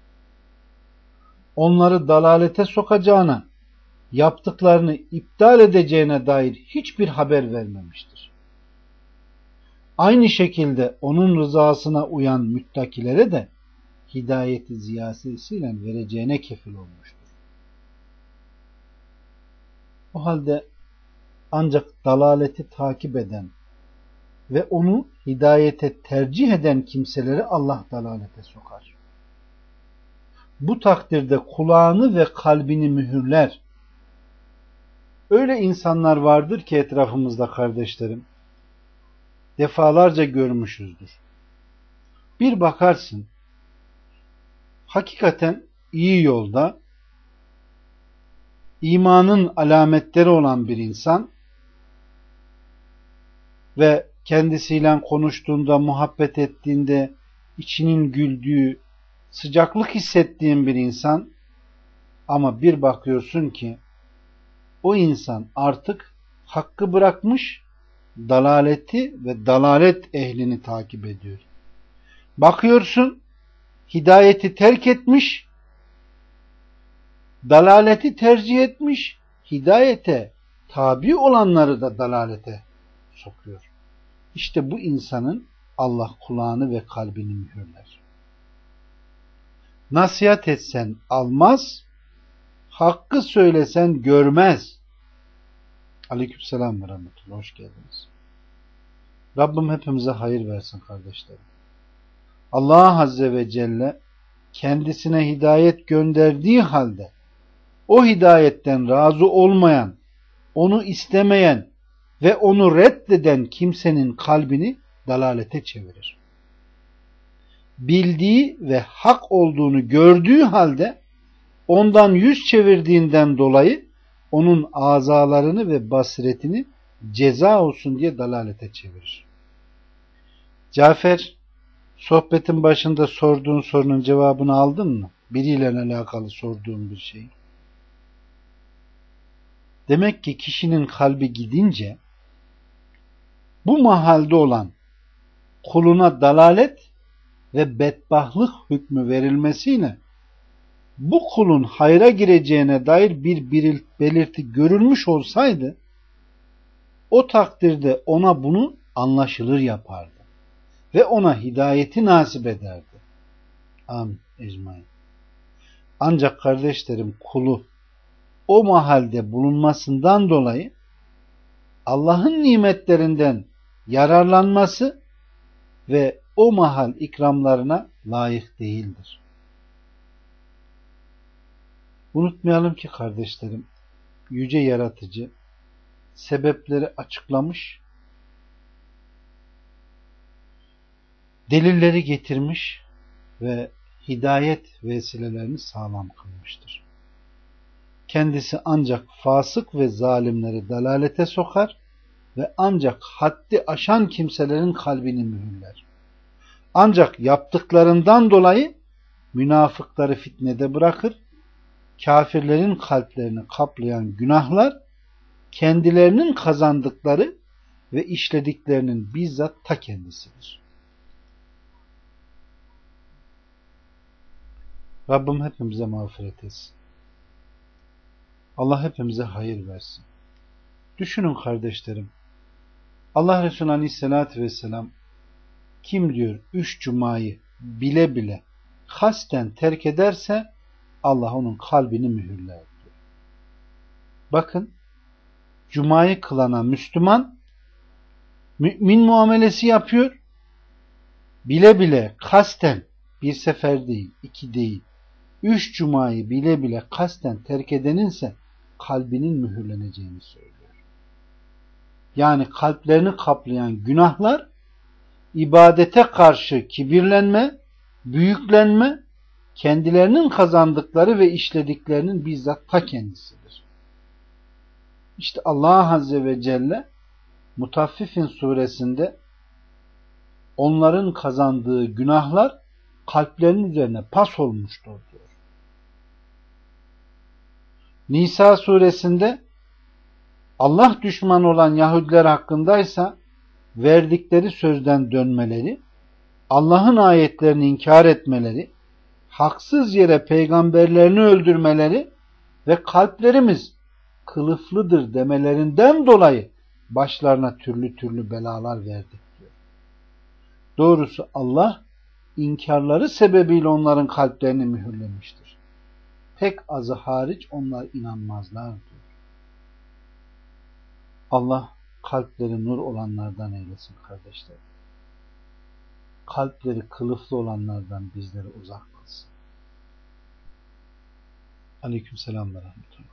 Onları dalalete sokacağına, yaptıklarını iptal edeceğine dair hiçbir haber vermemiştir. Aynı şekilde onun rızasına uyan müttakilere de hidayeti ziyadesiyle vereceğine kefil olmuştur. O halde ancak dalaleti takip eden ve onu hidayete tercih eden kimseleri Allah dalalete sokar. Bu takdirde kulağını ve kalbini mühürler. Öyle insanlar vardır ki etrafımızda kardeşlerim, defalarca görmüşüzdür. Bir bakarsın, hakikaten iyi yolda, imanın alametleri olan bir insan ve kendisiyle konuştuğunda, muhabbet ettiğinde içinin güldüğü, sıcaklık hissettiğin bir insan, ama bir bakıyorsun ki o insan artık hakkı bırakmış, dalaleti ve dalalet ehlini takip ediyor. Bakıyorsun hidayeti terk etmiş, dalaleti tercih etmiş, hidayete tabi olanları da dalalete sokuyor. İşte bu insanın Allah kulağını ve kalbini mühürler. Nasihat etsen almaz, hakkı söylesen görmez. Aleykümselam ve rahmetullah. Hoş geldiniz. Rabbim hepimize hayır versin kardeşlerim. Allah Azze ve Celle kendisine hidayet gönderdiği halde o hidayetten razı olmayan, onu istemeyen ve onu reddeden kimsenin kalbini dalalete çevirir. Bildiği ve hak olduğunu gördüğü halde ondan yüz çevirdiğinden dolayı onun azalarını ve basiretini ceza olsun diye dalalete çevirir. Cafer, sohbetin başında sorduğun sorunun cevabını aldın mı? Biriyle alakalı sorduğun bir şey. Demek ki kişinin kalbi gidince bu mahalde olan kuluna dalalet ve bedbahtlık hükmü verilmesiyle bu kulun hayra gireceğine dair bir belirti görülmüş olsaydı o takdirde ona bunu anlaşılır yapardı ve ona hidayeti nasip ederdi. Amin. Ecmaîn. Ancak kardeşlerim, kulu o mahalde bulunmasından dolayı Allah'ın nimetlerinden yararlanması ve o mahal ikramlarına layık değildir. Unutmayalım ki kardeşlerim, yüce yaratıcı sebepleri açıklamış, delilleri getirmiş ve hidayet vesilelerini sağlam kılmıştır. Kendisi ancak fasık ve zalimleri dalalete sokar ve ancak haddi aşan kimselerin kalbini mühürler. Ancak yaptıklarından dolayı münafıkları fitnede bırakır, kafirlerin kalplerini kaplayan günahlar kendilerinin kazandıkları ve işlediklerinin bizzat ta kendisidir. Rabbim hepimize mağfiret etsin. Allah hepimize hayır versin. Düşünün kardeşlerim, Allah Resulü Aleyhisselatü Vesselam kim diyor üç cumayı bile bile kasten terk ederse Allah onun kalbini mühürler diyor. Bakın, cumayı kılana Müslüman mümin muamelesi yapıyor, bile bile kasten, bir sefer değil, iki değil, üç cumayı bile bile kasten terk edeninse kalbinin mühürleneceğini söylüyor. Yani kalplerini kaplayan günahlar ibadete karşı kibirlenme, büyüklenme, kendilerinin kazandıkları ve işlediklerinin bizzat ta kendisidir. İşte Allah Azze ve Celle Mutaffifin suresinde onların kazandığı günahlar kalplerinin üzerine pas olmuştur diyor. Nisa suresinde Allah düşmanı olan Yahudiler hakkındaysa verdikleri sözden dönmeleri, Allah'ın ayetlerini inkar etmeleri, haksız yere peygamberlerini öldürmeleri ve kalplerimiz kılıflıdır demelerinden dolayı başlarına türlü türlü belalar verdik diyor. Doğrusu Allah inkarları sebebiyle onların kalplerini mühürlemiştir. Pek azı hariç onlar inanmazlar diyor. Allah kalpleri nur olanlardan eylesin kardeşler. Kalpleri kılıflı olanlardan bizleri uzak kılsın. Aleykümselam ve rahmetullah.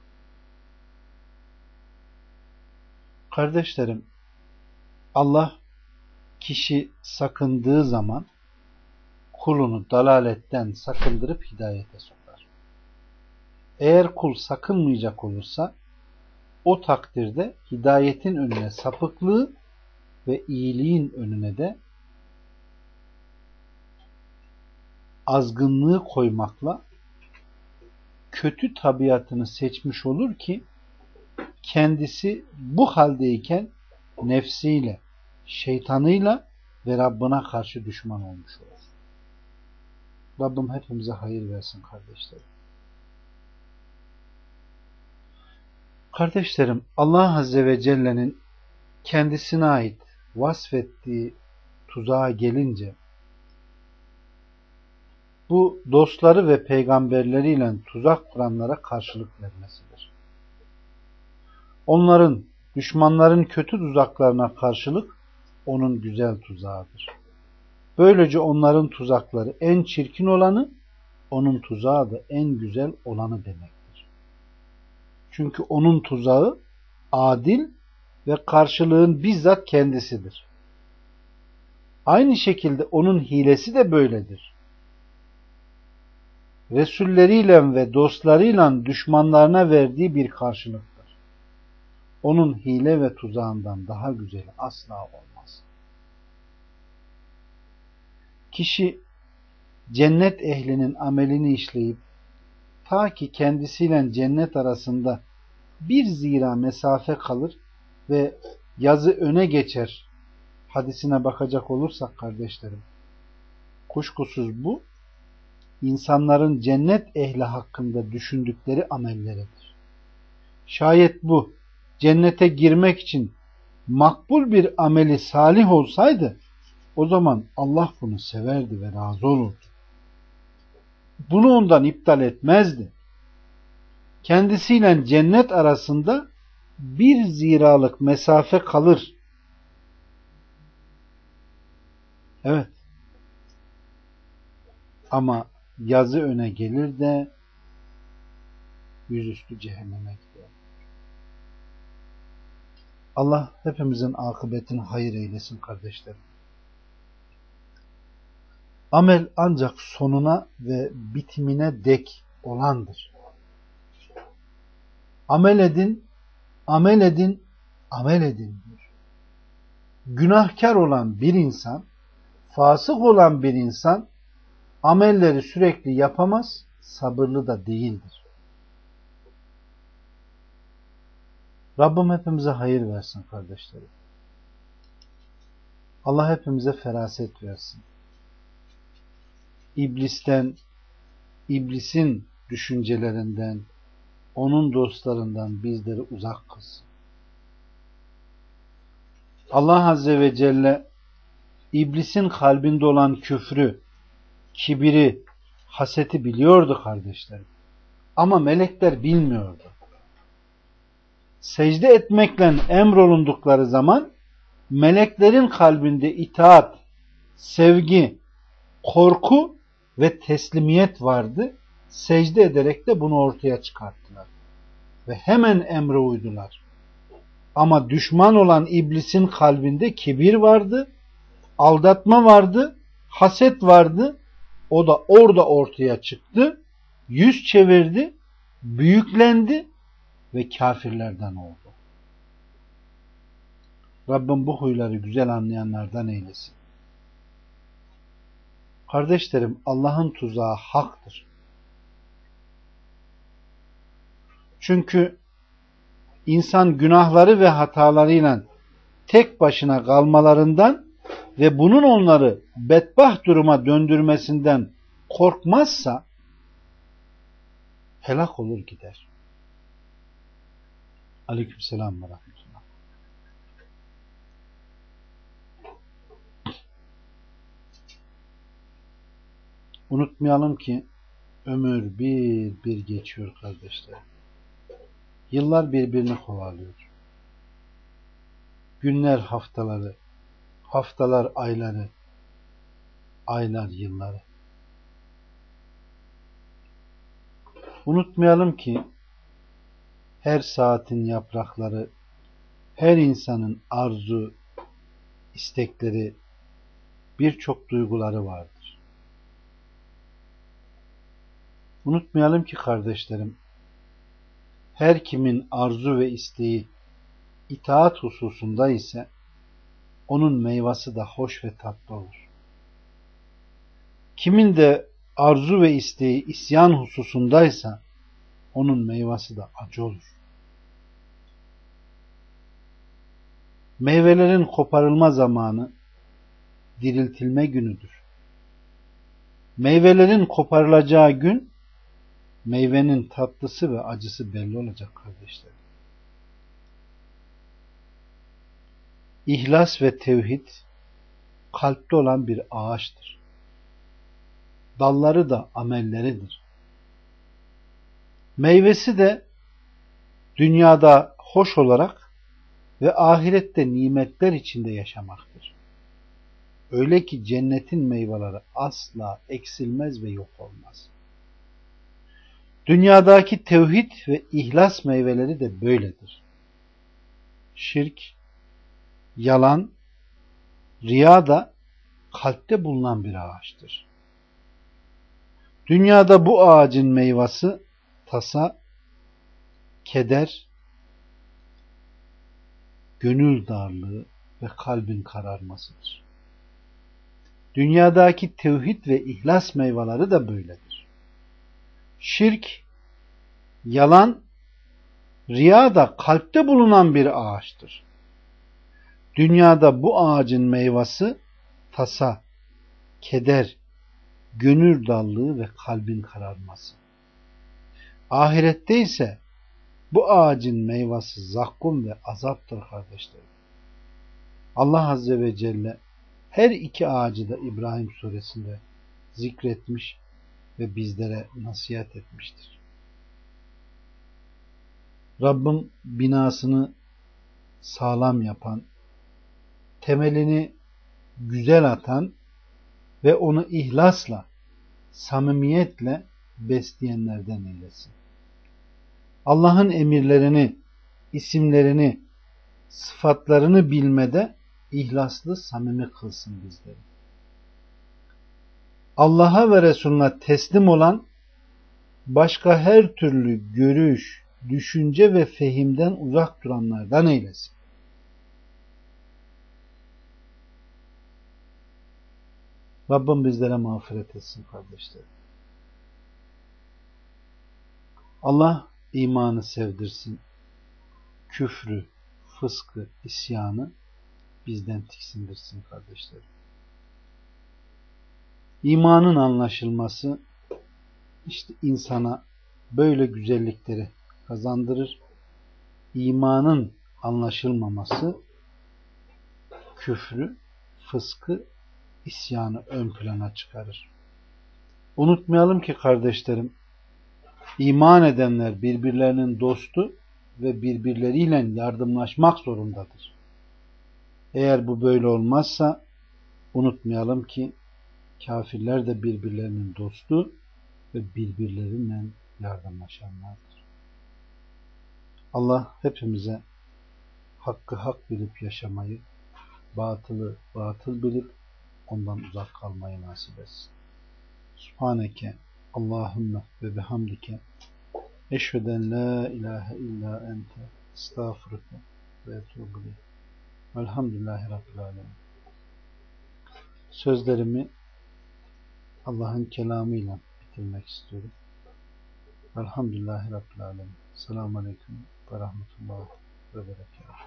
Kardeşlerim, Allah kişi sakındığı zaman kulunu dalaletten sakındırıp hidayete sokar. Eğer kul sakınmayacak olursa o takdirde hidayetin önüne sapıklığı ve iyiliğin önüne de azgınlığı koymakla kötü tabiatını seçmiş olur ki kendisi bu haldeyken nefsiyle, şeytanıyla ve Rabbına karşı düşman olmuş olur. Rabbim hepimize hayır versin kardeşlerim. Kardeşlerim, Allah Azze ve Celle'nin kendisine ait vasfettiği tuzağa gelince bu dostları ve peygamberleriyle tuzak kuranlara karşılık vermesidir. Onların, düşmanların kötü tuzaklarına karşılık onun güzel tuzağıdır. Böylece onların tuzakları en çirkin olanı, onun tuzağı da en güzel olanı demektir. Çünkü onun tuzağı adil ve karşılığın bizzat kendisidir. Aynı şekilde onun hilesi de böyledir. Resulleriyle ve dostlarıyla düşmanlarına verdiği bir karşılıktır. onun hile ve tuzağından daha güzeli asla olmaz. Kişi cennet ehlinin amelini işleyip ta ki kendisiyle cennet arasında bir zira mesafe kalır ve yazı öne geçer hadisine bakacak olursak kardeşlerim, kuşkusuz bu insanların cennet ehli hakkında düşündükleri amelleridir. Şayet bu cennete girmek için makbul bir ameli salih olsaydı o zaman Allah bunu severdi ve razı olurdu. Bunu ondan iptal etmezdi. Kendisiyle cennet arasında bir ziralık mesafe kalır. Evet. Ama yazı öne gelir de yüzüstü cehenneme gidiyor. Allah hepimizin akıbetini hayır eylesin kardeşlerim. Amel ancak sonuna ve bitimine dek olandır. Amel edin, amel edin, amel edin diyor. Günahkar olan bir insan, fasık olan bir insan amelleri sürekli yapamaz, sabırlı da değildir. Rabbim hepimize hayır versin kardeşlerim. Allah hepimize feraset versin. İblisten, iblisin düşüncelerinden, onun dostlarından bizleri uzak kılsın. Allah Azze ve Celle iblisin kalbinde olan küfrü, kibiri, haseti biliyordu kardeşlerim. Ama melekler bilmiyordu. Secde etmekle emrolundukları zaman meleklerin kalbinde itaat, sevgi, korku ve teslimiyet vardı. Secde ederek de bunu ortaya çıkarttılar. Ve hemen emre uydular. Ama düşman olan iblisin kalbinde kibir vardı, aldatma vardı, haset vardı. O da orada ortaya çıktı, yüz çevirdi, büyüklendi ve kafirlerden oldu. Rabbim bu huyları güzel anlayanlardan eylesin. Kardeşlerim, Allah'ın tuzağı haktır. Çünkü insan günahları ve hatalarıyla tek başına kalmalarından ve bunun onları bedbaht duruma döndürmesinden korkmazsa helak olur gider. Aleykümselam ve rahmetullah. Unutmayalım ki ömür bir bir geçiyor kardeşler. Yıllar birbirini kovalıyor. Günler haftaları, haftalar ayları, aylar yılları. Unutmayalım ki her saatin yaprakları, her insanın arzu, istekleri, birçok duyguları vardır. Unutmayalım ki kardeşlerim, her kimin arzu ve isteği itaat hususunda ise onun meyvesi de hoş ve tatlı olur. Kimin de arzu ve isteği isyan hususundaysa onun meyvesi de acı olur. Meyvelerin koparılma zamanı diriltilme günüdür. Meyvelerin koparılacağı gün meyvenin tatlısı ve acısı belli olacak kardeşler. İhlas ve tevhid kalpte olan bir ağaçtır. Dalları da amelleridir. Meyvesi de dünyada hoş olarak ve ahirette nimetler içinde yaşamaktır. Öyle ki cennetin meyveleri asla eksilmez ve yok olmaz. Dünyadaki tevhid ve ihlas meyveleri de böyledir. Şirk, yalan, riya da kalpte bulunan bir ağaçtır. Dünyada bu ağacın meyvesi tasa, keder, gönül darlığı ve kalbin kararmasıdır. Dünyadaki tevhid ve ihlas meyveleri de böyledir. Şirk, yalan, riya da kalpte bulunan bir ağaçtır. Dünyada bu ağacın meyvesi tasa, keder, gönül darlığı ve kalbin kararması. Ahirette ise bu ağacın meyvesi zakkum ve azaptır kardeşlerim. Allah Azze ve Celle her iki ağacı da İbrahim suresinde zikretmiş ve bizlere nasihat etmiştir. Rabbim binasını sağlam yapan, temelini güzel atan ve onu ihlasla, samimiyetle besleyenlerden eylesin. Allah'ın emirlerini, isimlerini, sıfatlarını bilmede ihlaslı, samimi kılsın bizleri. Allah'a ve Resulüne teslim olan, başka her türlü görüş, düşünce ve fehimden uzak duranlardan eylesin. Rabbim bizlere mağfiret etsin kardeşlerim. Allah imanı sevdirsin. Küfrü, fıskı, isyanı bizden tiksindirsin kardeşlerim. İmanın anlaşılması işte insana böyle güzellikleri kazandırır. İmanın anlaşılmaması küfrü, fıskı, isyanı ön plana çıkarır. Unutmayalım ki kardeşlerim, iman edenler birbirlerinin dostu ve birbirleriyle yardımlaşmak zorundadır. Eğer bu böyle olmazsa unutmayalım ki kafirler de birbirlerinin dostu ve birbirleriyle yardımlaşanlardır. Allah hepimize hakkı hak bilip yaşamayı, batılı batıl bilip ondan uzak kalmayı nasip etsin. Subhaneke Allahümme ve bihamdike eşheden la ilahe illa ente estağfurüke ve etûbü ileyk. Velhamdülillahi Rabbil alemin. Sözlerimi Allah'ın kelamıyla bitirmek istiyorum. Velhamdülillahi Rabbil alemin. Selamun aleyküm ve rahmetullah ve berekatuhu.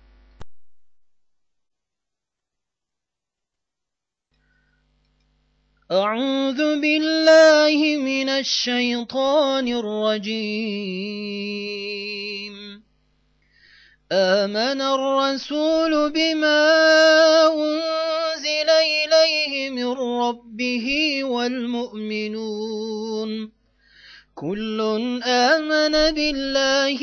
أعوذ بالله من الشيطان الرجيم آمن الرسول بما أنزل إليه من ربه والمؤمنون كل آمن بالله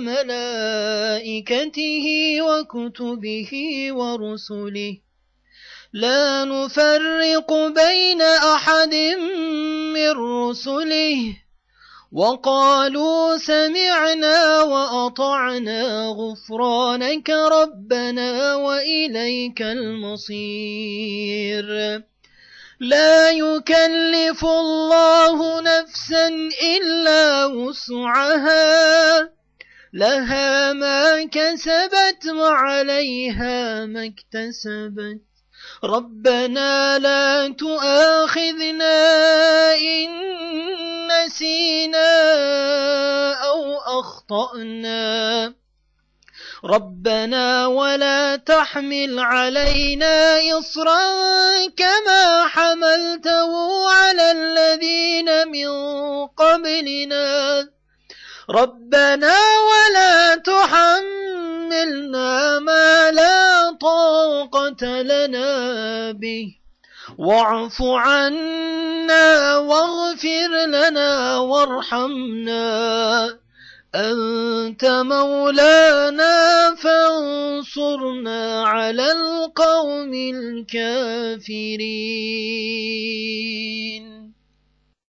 وملائكته وكتبه ورسله لا نفرق بين أحد من رسله وقالوا سمعنا وأطعنا غفرانك ربنا وإليك المصير لا يكلف الله نفسا إلا وسعها لها ما كسبت وعليها ما اكتسبت ربنا لا تؤاخذنا إن نسينا أو أخطأنا ربنا ولا تحمل علينا إصرا كما حملته على الذين من قبلنا ربنا ولا تحملنا ما لا طاقة لنا به واعف عنا واغفر لنا وارحمنا أنت مولانا فانصرنا على القوم الكافرين